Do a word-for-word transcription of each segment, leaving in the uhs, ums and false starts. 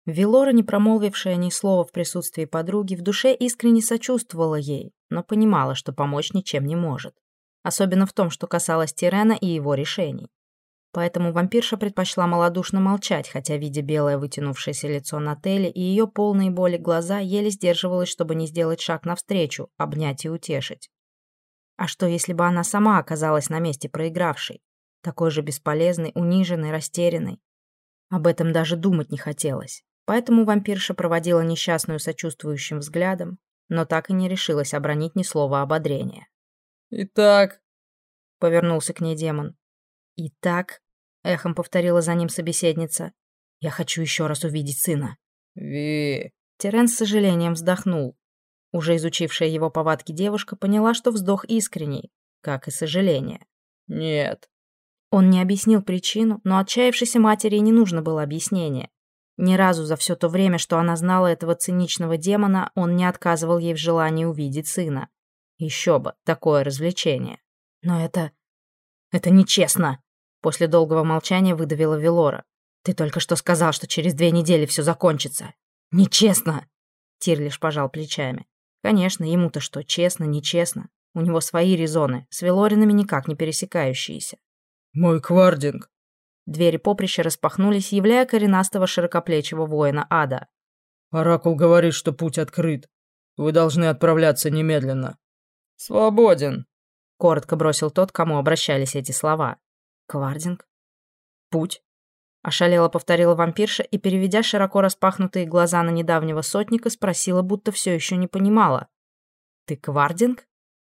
Велора, не промолвившая ни слова в присутствии подруги, в душе искренне сочувствовала ей, но понимала, что помочь ничем не может. Особенно в том, что касалось Тирена и его решений. Поэтому вампирша предпочла малодушно молчать, хотя, видя белое вытянувшееся лицо Нателли и ее полные боли глаза, еле сдерживалась, чтобы не сделать шаг навстречу, обнять и утешить. А что, если бы она сама оказалась на месте проигравшей? Такой же бесполезной, униженной, растерянной? Об этом даже думать не хотелось. Поэтому вампирша проводила несчастную сочувствующим взглядом, но так и не решилась обронить ни слова ободрения. «Итак», — повернулся к ней демон. «Итак», — эхом повторила за ним собеседница, — «я хочу еще раз увидеть сына». «Ви...» Тирен с сожалением вздохнул. Уже изучившая его повадки девушка поняла, что вздох искренний, как и сожаление. «Нет». Он не объяснил причину, но отчаявшейся матери не нужно было объяснения. Ни разу за все то время, что она знала этого циничного демона, он не отказывал ей в желании увидеть сына. Еще бы, такое развлечение. Но это... это нечестно. После долгого молчания выдавила Велора. Ты только что сказал, что через две недели все закончится. Нечестно. Тир лишь пожал плечами. Конечно, ему-то что, честно, нечестно. У него свои резоны, с Велоринами никак не пересекающиеся. «Мой Квардинг!» Двери поприща распахнулись, являя коренастого широкоплечего воина ада. «Оракул говорит, что путь открыт. Вы должны отправляться немедленно». «Свободен», — коротко бросил тот, к кому обращались эти слова. «Квардинг? Путь?» — ошалело повторила вампирша и, переведя широко распахнутые глаза на недавнего сотника, спросила, будто все еще не понимала. «Ты Квардинг?»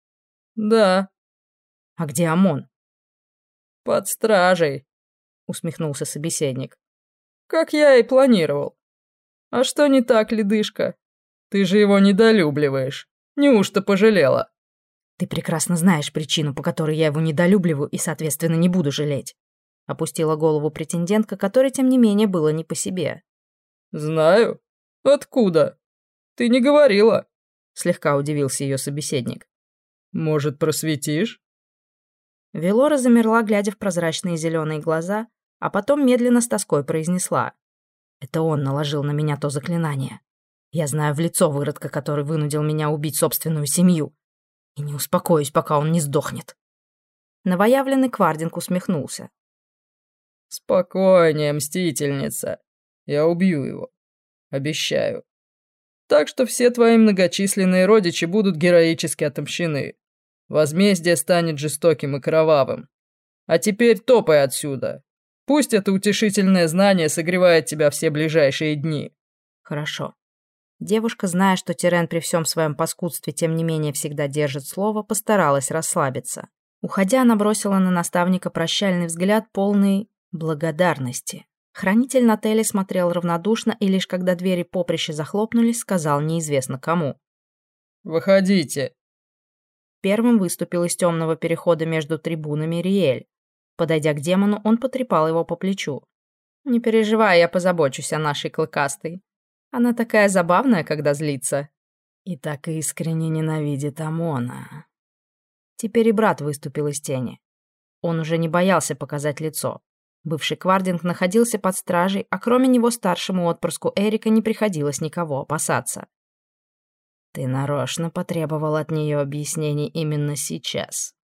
«Да». «А где Амон?» «Под стражей», — усмехнулся собеседник. «Как я и планировал. А что не так, ледышка? Ты же его недолюбливаешь. Неужто пожалела?» «Ты прекрасно знаешь причину, по которой я его недолюбливаю и, соответственно, не буду жалеть», — опустила голову претендентка, которой, тем не менее, было не по себе. «Знаю. Откуда? Ты не говорила», — слегка удивился ее собеседник. «Может, просветишь?» Велора замерла, глядя в прозрачные зеленые глаза, а потом медленно с тоской произнесла. «Это он наложил на меня то заклинание. Я знаю в лицо выродка, который вынудил меня убить собственную семью. И не успокоюсь, пока он не сдохнет». Новоявленный Квардинг усмехнулся. «Спокойнее, мстительница. Я убью его. Обещаю. Так что все твои многочисленные родичи будут героически отомщены. Возмездие станет жестоким и кровавым. А теперь топай отсюда. Пусть это утешительное знание согревает тебя все ближайшие дни». «Хорошо». Девушка, зная, что Тирен при всем своем паскудстве тем не менее всегда держит слово, постаралась расслабиться. Уходя, она бросила на наставника прощальный взгляд, полный благодарности. Хранитель Нателли смотрел равнодушно и лишь когда двери поприща захлопнулись, сказал неизвестно кому. «Выходите». Первым выступил из темного перехода между трибунами Риэль. Подойдя к демону, он потрепал его по плечу. «Не переживай, я позабочусь о нашей клыкастой. Она такая забавная, когда злится. И так искренне ненавидит Амона». Теперь и брат выступил из тени. Он уже не боялся показать лицо. Бывший Квардинг находился под стражей, а кроме него старшему отпрыску Эрика не приходилось никого опасаться. «Ты нарочно потребовал от нее объяснений именно сейчас».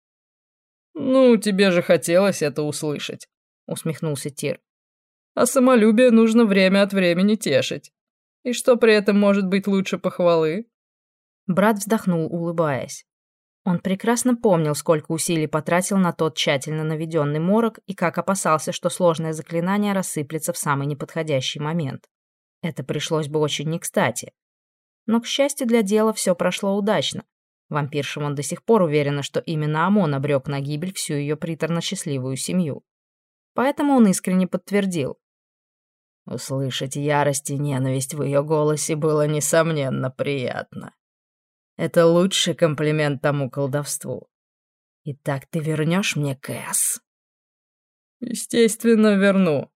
«Ну, тебе же хотелось это услышать», — усмехнулся Тир. «А самолюбие нужно время от времени тешить. И что при этом может быть лучше похвалы?» Брат вздохнул, улыбаясь. Он прекрасно помнил, сколько усилий потратил на тот тщательно наведенный морок и как опасался, что сложное заклинание рассыплется в самый неподходящий момент. Это пришлось бы очень не кстати. Но, к счастью для дела, все прошло удачно. Вампирша он до сих пор уверена, что именно Амон обрек на гибель всю ее приторно-счастливую семью. Поэтому он искренне подтвердил. Услышать ярость и ненависть в ее голосе было, несомненно, приятно. Это лучший комплимент тому колдовству. Итак, ты вернешь мне Кэс? Естественно, верну.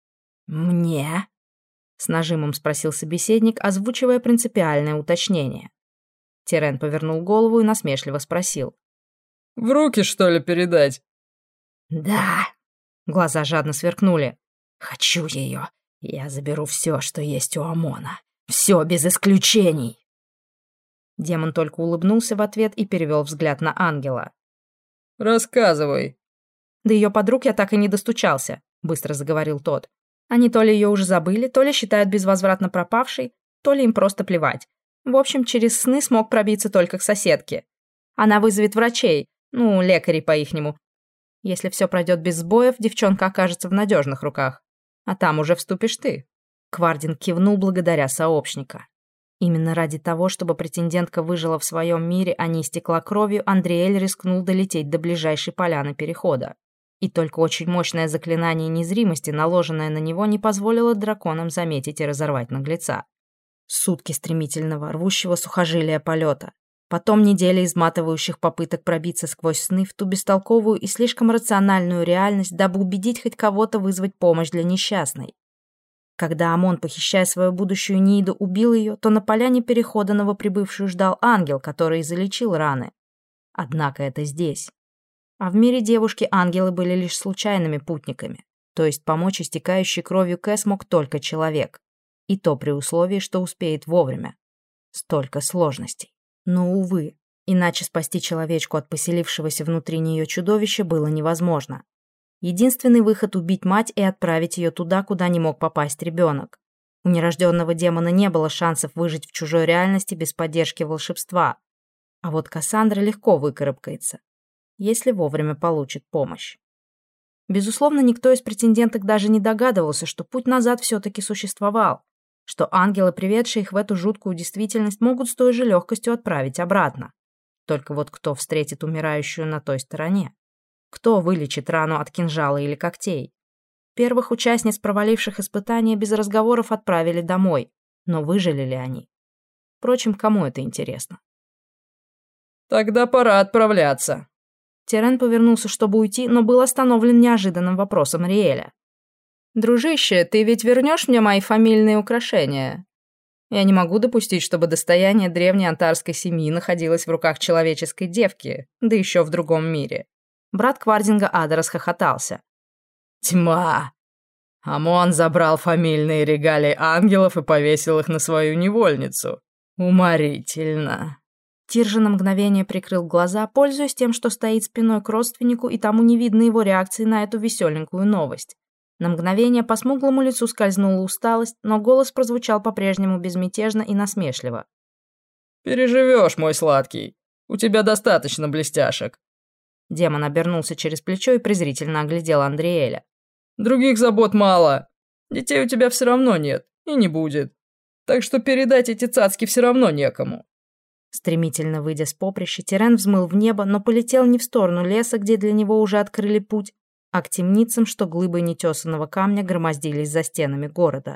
Мне? С нажимом спросил собеседник, озвучивая принципиальное уточнение. Тирен повернул голову и насмешливо спросил. В руки, что ли, передать? Да. Глаза жадно сверкнули. Хочу ее. Я заберу все, что есть у Амона. Все без исключений. Демон только улыбнулся в ответ и перевел взгляд на ангела. Рассказывай. До ее подруг я так и не достучался, быстро заговорил тот. Они то ли ее уже забыли, то ли считают безвозвратно пропавшей, то ли им просто плевать. В общем, через сны смог пробиться только к соседке. Она вызовет врачей, ну, лекарей по-ихнему. Если все пройдет без сбоев, девчонка окажется в надежных руках. А там уже вступишь ты. Квардин кивнул благодаря сообщника. Именно ради того, чтобы претендентка выжила в своем мире, а не истекла кровью, Андриэль рискнул долететь до ближайшей поляны перехода. И только очень мощное заклинание незримости, наложенное на него, не позволило драконам заметить и разорвать наглеца. Сутки стремительного, рвущего сухожилия полета. Потом недели изматывающих попыток пробиться сквозь сны в ту бестолковую и слишком рациональную реальность, дабы убедить хоть кого-то вызвать помощь для несчастной. Когда Амон, похищая свою будущую Нииду, убил ее, то на поляне перехода новоприбывшую ждал ангел, который и залечил раны. Однако это здесь. А в мире девушки ангелы были лишь случайными путниками. То есть помочь истекающей кровью Кэс мог только человек. И то при условии, что успеет вовремя. Столько сложностей. Но, увы, иначе спасти человечку от поселившегося внутри нее чудовища было невозможно. Единственный выход — убить мать и отправить ее туда, куда не мог попасть ребенок. У нерожденного демона не было шансов выжить в чужой реальности без поддержки волшебства. А вот Кассандра легко выкарабкается, если вовремя получит помощь. Безусловно, никто из претенденток даже не догадывался, что путь назад все-таки существовал, что ангелы, приведшие их в эту жуткую действительность, могут с той же легкостью отправить обратно. Только вот кто встретит умирающую на той стороне? Кто вылечит рану от кинжала или когтей? Первых участниц, проваливших испытания, без разговоров отправили домой, но выжили ли они? Впрочем, кому это интересно? Тогда пора отправляться. Тирен повернулся, чтобы уйти, но был остановлен неожиданным вопросом Риэля. «Дружище, ты ведь вернешь мне мои фамильные украшения? Я не могу допустить, чтобы достояние древней антарской семьи находилось в руках человеческой девки, да еще в другом мире». Брат Квардинга Ада расхохотался. «Тьма! Амон забрал фамильные регалии ангелов и повесил их на свою невольницу. Уморительно!» Тир же на мгновение прикрыл глаза, пользуясь тем, что стоит спиной к родственнику, и тому не видно его реакции на эту веселенькую новость. На мгновение по смуглому лицу скользнула усталость, но голос прозвучал по-прежнему безмятежно и насмешливо. «Переживешь, мой сладкий. У тебя достаточно блестяшек». Демон обернулся через плечо и презрительно оглядел Андриэля. «Других забот мало. Детей у тебя все равно нет и не будет. Так что передать эти цацки все равно некому». Стремительно выйдя с поприща, Тирен взмыл в небо, но полетел не в сторону леса, где для него уже открыли путь, а к темницам, что глыбой нетесанного камня громоздились за стенами города.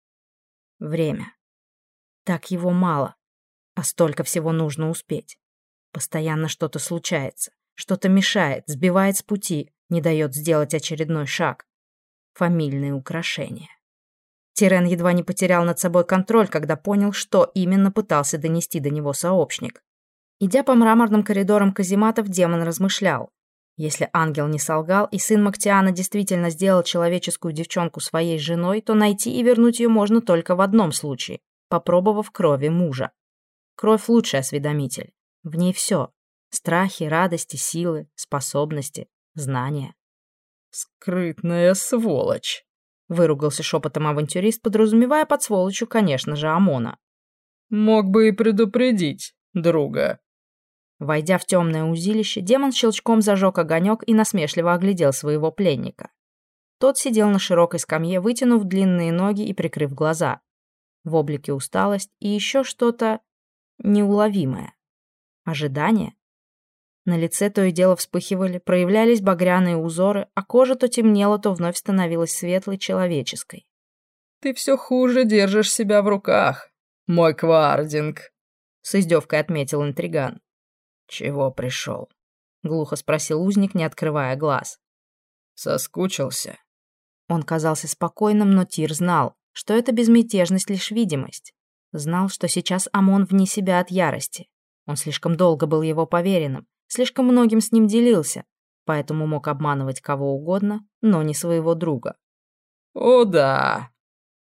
Время. Так его мало, а столько всего нужно успеть. Постоянно что-то случается, что-то мешает, сбивает с пути, не дает сделать очередной шаг. Фамильные украшения. Тирен едва не потерял над собой контроль, когда понял, что именно пытался донести до него сообщник. Идя по мраморным коридорам казематов, демон размышлял. Если ангел не солгал, и сын Мактиана действительно сделал человеческую девчонку своей женой, то найти и вернуть ее можно только в одном случае, попробовав крови мужа. Кровь — лучший осведомитель. В ней все. Страхи, радости, силы, способности, знания. «Скрытная сволочь», — выругался шепотом авантюрист, подразумевая под сволочью, конечно же, Амона. «Мог бы и предупредить, друга». Войдя в темное узилище, демон щелчком зажег огонек и насмешливо оглядел своего пленника. Тот сидел на широкой скамье, вытянув длинные ноги и прикрыв глаза. В облике усталость и еще что-то неуловимое. Ожидание? На лице то и дело вспыхивали, проявлялись багряные узоры, а кожа то темнела, то вновь становилась светлой, человеческой. «Ты все хуже держишь себя в руках, мой Квардинг», — с издевкой отметил интриган. «Чего пришел?» — глухо спросил узник, не открывая глаз. «Соскучился?» Он казался спокойным, но Тир знал, что эта безмятежность — лишь видимость. Знал, что сейчас Амон вне себя от ярости. Он слишком долго был его поверенным, слишком многим с ним делился, поэтому мог обманывать кого угодно, но не своего друга. «О да,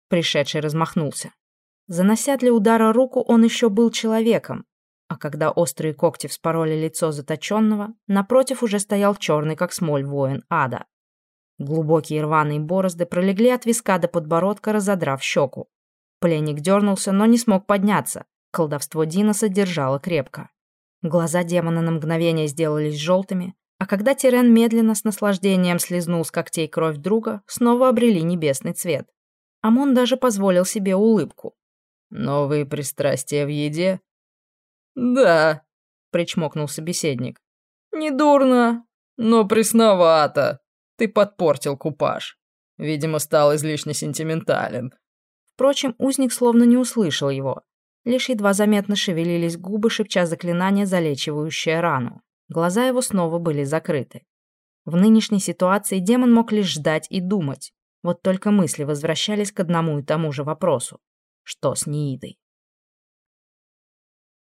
Пришедший размахнулся. Занося для удара руку, он еще был человеком, а когда острые когти вспороли лицо заточенного, напротив уже стоял черный, как смоль, воин ада. Глубокие рваные борозды пролегли от виска до подбородка, разодрав щеку. Пленник дернулся, но не смог подняться. Колдовство Диноса держало крепко. Глаза демона на мгновение сделались желтыми, а когда Тирен медленно с наслаждением слезнул с когтей кровь друга, снова обрели небесный цвет. Амон даже позволил себе улыбку. «Новые пристрастия в еде?» «Да», — причмокнул собеседник. «Недурно, но пресновато. Ты подпортил купаж. Видимо, стал излишне сентиментален». Впрочем, узник словно не услышал его. Лишь едва заметно шевелились губы, шепча заклинание, залечивающее рану. Глаза его снова были закрыты. В нынешней ситуации демон мог лишь ждать и думать. Вот только мысли возвращались к одному и тому же вопросу. Что с Неидой?